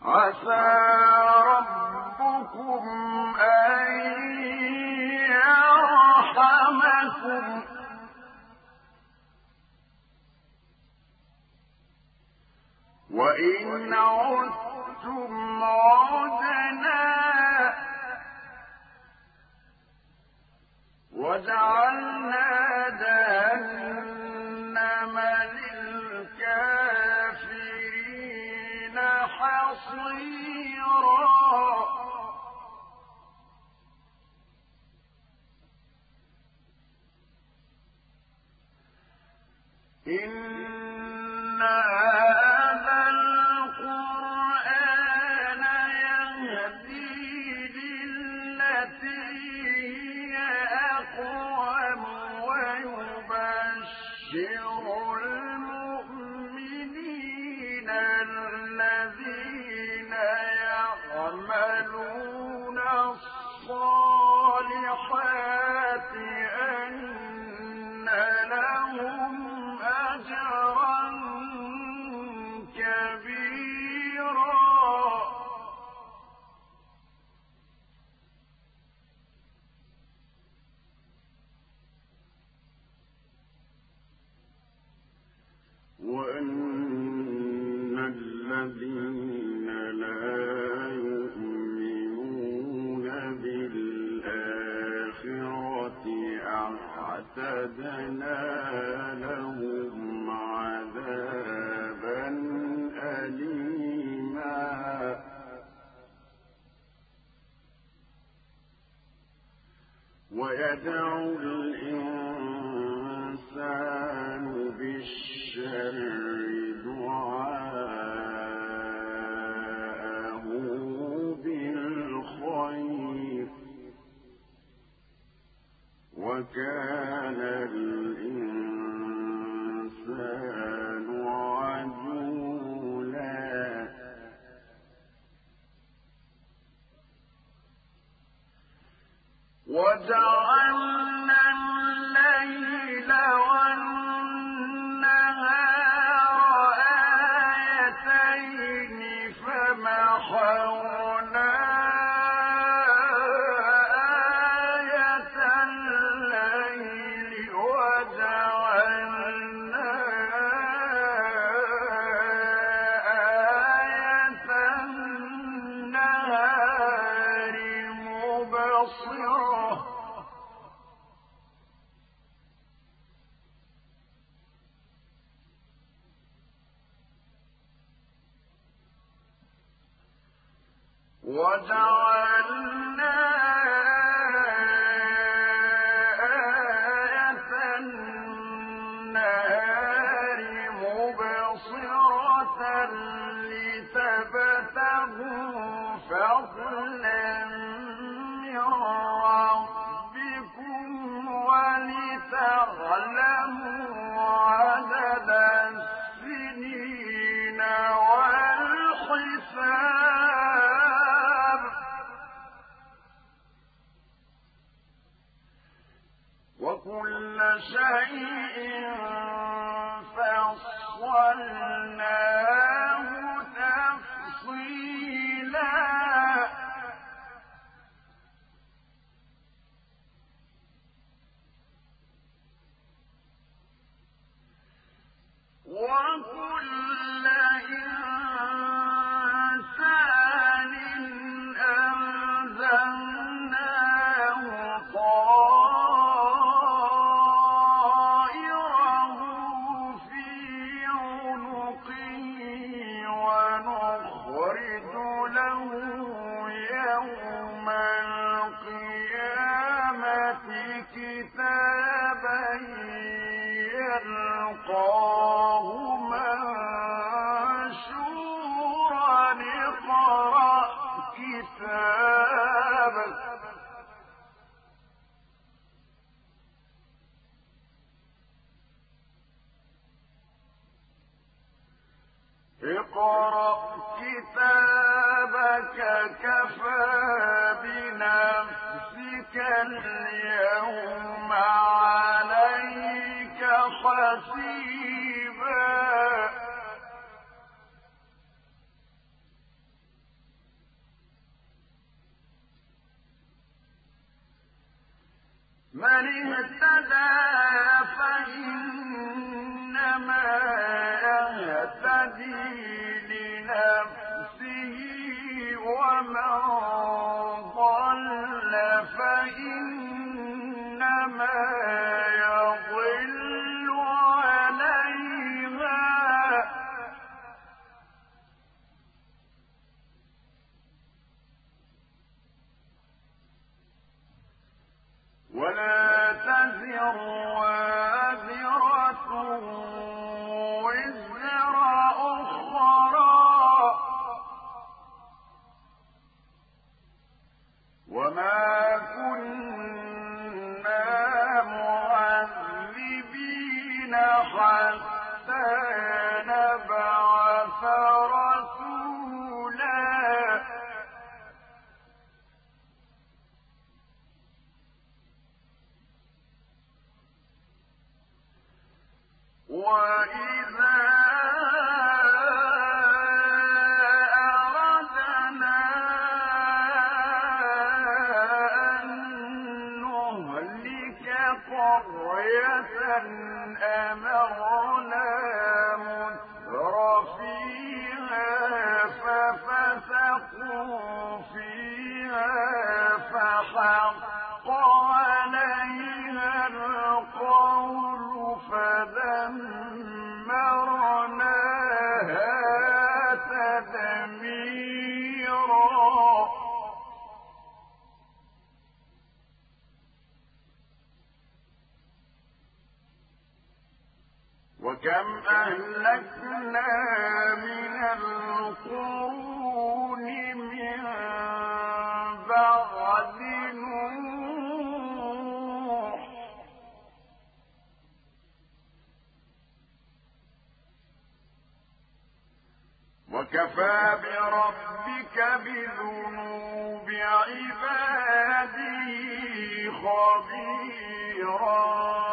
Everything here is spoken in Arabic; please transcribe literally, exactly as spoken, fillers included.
عسى ربكم أن يرحمكم وإن عدتم عدنا وجعلنا جهنم للكافرين حصيرا إن هذا القرآن يهدي للتي هي أقوم ويبشر المؤمنين الذين يعملون الصالحات أن لهم أجرا كبيرا وأن الذين لا يؤمنون بالآخرة أعتدنا لهم عذابا أليما ويدعو الإنسان بالشر دعاءه بالخير وكان الإنسان عجولا وجعلنا الليل والنهار آيتين فمحونا آية الليل وجعلنا آية النهار مبصرة وجعلنا آية النهار مبصرة لتبتغوا فضلا من ربكم ولتعلموا عدد السنين والحساب وكل شيء فصلناه تفصيلا وكل إنسان ألزمناه طائره في عنقه ونخرج له يوم القيامة كتابا يلقاه منشورا اقرأ كتابك اقرأ كتابك كفى بنفسك اليوم عليك حسيبا. حسيبا. من اهتدى فإنما يهتدي لنفسه ومن ضل فإنما يضل عليها ولا تزر وازرة وزر أخرى وما كنا معذبين حتى نبعث رسولا وإذا أردنا أن نهلك قرية أمرنا متر فيها ففسقوا فيها فحق عليها القول فدمرناها تدميرا وكم أهلكنا من القرون من بعد نوح وكفى بربك بذنوب عباده خبيرا